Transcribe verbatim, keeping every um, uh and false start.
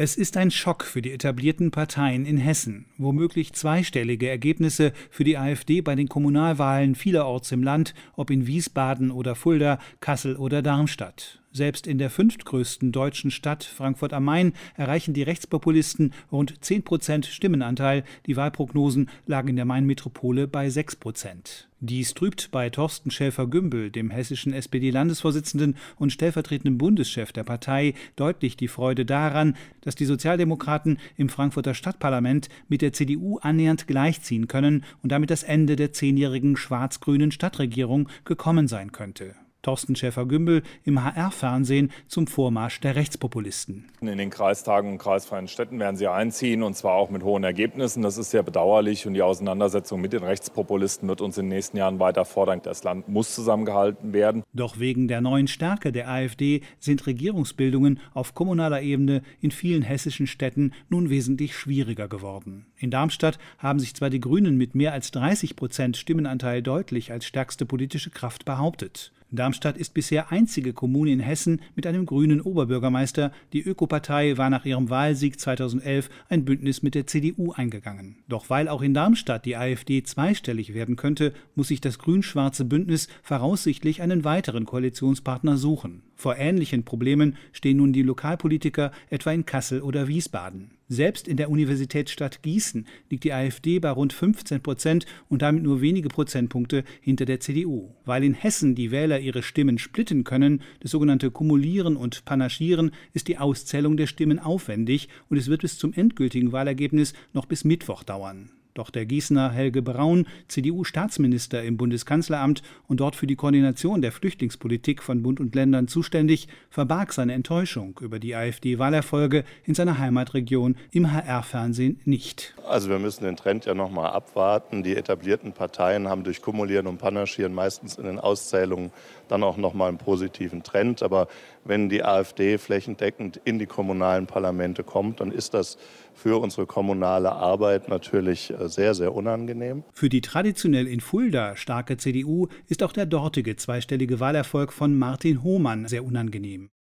Es ist ein Schock für die etablierten Parteien in Hessen. Womöglich zweistellige Ergebnisse für die AfD bei den Kommunalwahlen vielerorts im Land, ob in Wiesbaden oder Fulda, Kassel oder Darmstadt. Selbst in der fünftgrößten deutschen Stadt Frankfurt am Main erreichen die Rechtspopulisten rund zehn Prozent Stimmenanteil. Die Wahlprognosen lagen in der Main-Metropole bei sechs Prozent. Dies trübt bei Thorsten Schäfer-Gümbel, dem hessischen S P D-Landesvorsitzenden und stellvertretenden Bundeschef der Partei, deutlich die Freude daran, dass die Sozialdemokraten im Frankfurter Stadtparlament mit der C D U annähernd gleichziehen können und damit das Ende der zehnjährigen schwarz-grünen Stadtregierung gekommen sein könnte. Thorsten Schäfer-Gümbel im H R-Fernsehen zum Vormarsch der Rechtspopulisten. In den Kreistagen und kreisfreien Städten werden sie einziehen, und zwar auch mit hohen Ergebnissen. Das ist sehr bedauerlich, und die Auseinandersetzung mit den Rechtspopulisten wird uns in den nächsten Jahren weiter fordern. Das Land muss zusammengehalten werden. Doch wegen der neuen Stärke der AfD sind Regierungsbildungen auf kommunaler Ebene in vielen hessischen Städten nun wesentlich schwieriger geworden. In Darmstadt haben sich zwar die Grünen mit mehr als dreißig Prozent Stimmenanteil deutlich als stärkste politische Kraft behauptet. Darmstadt ist bisher einzige Kommune in Hessen mit einem grünen Oberbürgermeister. Die Ökopartei war nach ihrem Wahlsieg zweitausendelf ein Bündnis mit der C D U eingegangen. Doch weil auch in Darmstadt die AfD zweistellig werden könnte, muss sich das grün-schwarze Bündnis voraussichtlich einen weiteren Koalitionspartner suchen. Vor ähnlichen Problemen stehen nun die Lokalpolitiker etwa in Kassel oder Wiesbaden. Selbst in der Universitätsstadt Gießen liegt die AfD bei rund fünfzehn Prozent und damit nur wenige Prozentpunkte hinter der C D U. Weil in Hessen die Wähler ihre Stimmen splitten können, das sogenannte Kumulieren und Panaschieren, ist die Auszählung der Stimmen aufwendig, und es wird bis zum endgültigen Wahlergebnis noch bis Mittwoch dauern. Doch der Gießener Helge Braun, C D U-Staatsminister im Bundeskanzleramt und dort für die Koordination der Flüchtlingspolitik von Bund und Ländern zuständig, verbarg seine Enttäuschung über die AfD-Wahlerfolge in seiner Heimatregion im H R-Fernsehen nicht. Also wir müssen den Trend ja noch mal abwarten. Die etablierten Parteien haben durch Kumulieren und Panaschieren meistens in den Auszählungen dann auch noch mal einen positiven Trend. Aber wenn die AfD flächendeckend in die kommunalen Parlamente kommt, dann ist das für unsere kommunale Arbeit natürlich sehr, sehr unangenehm. Für die traditionell in Fulda starke C D U ist auch der dortige zweistellige Wahlerfolg von Martin Hohmann sehr unangenehm.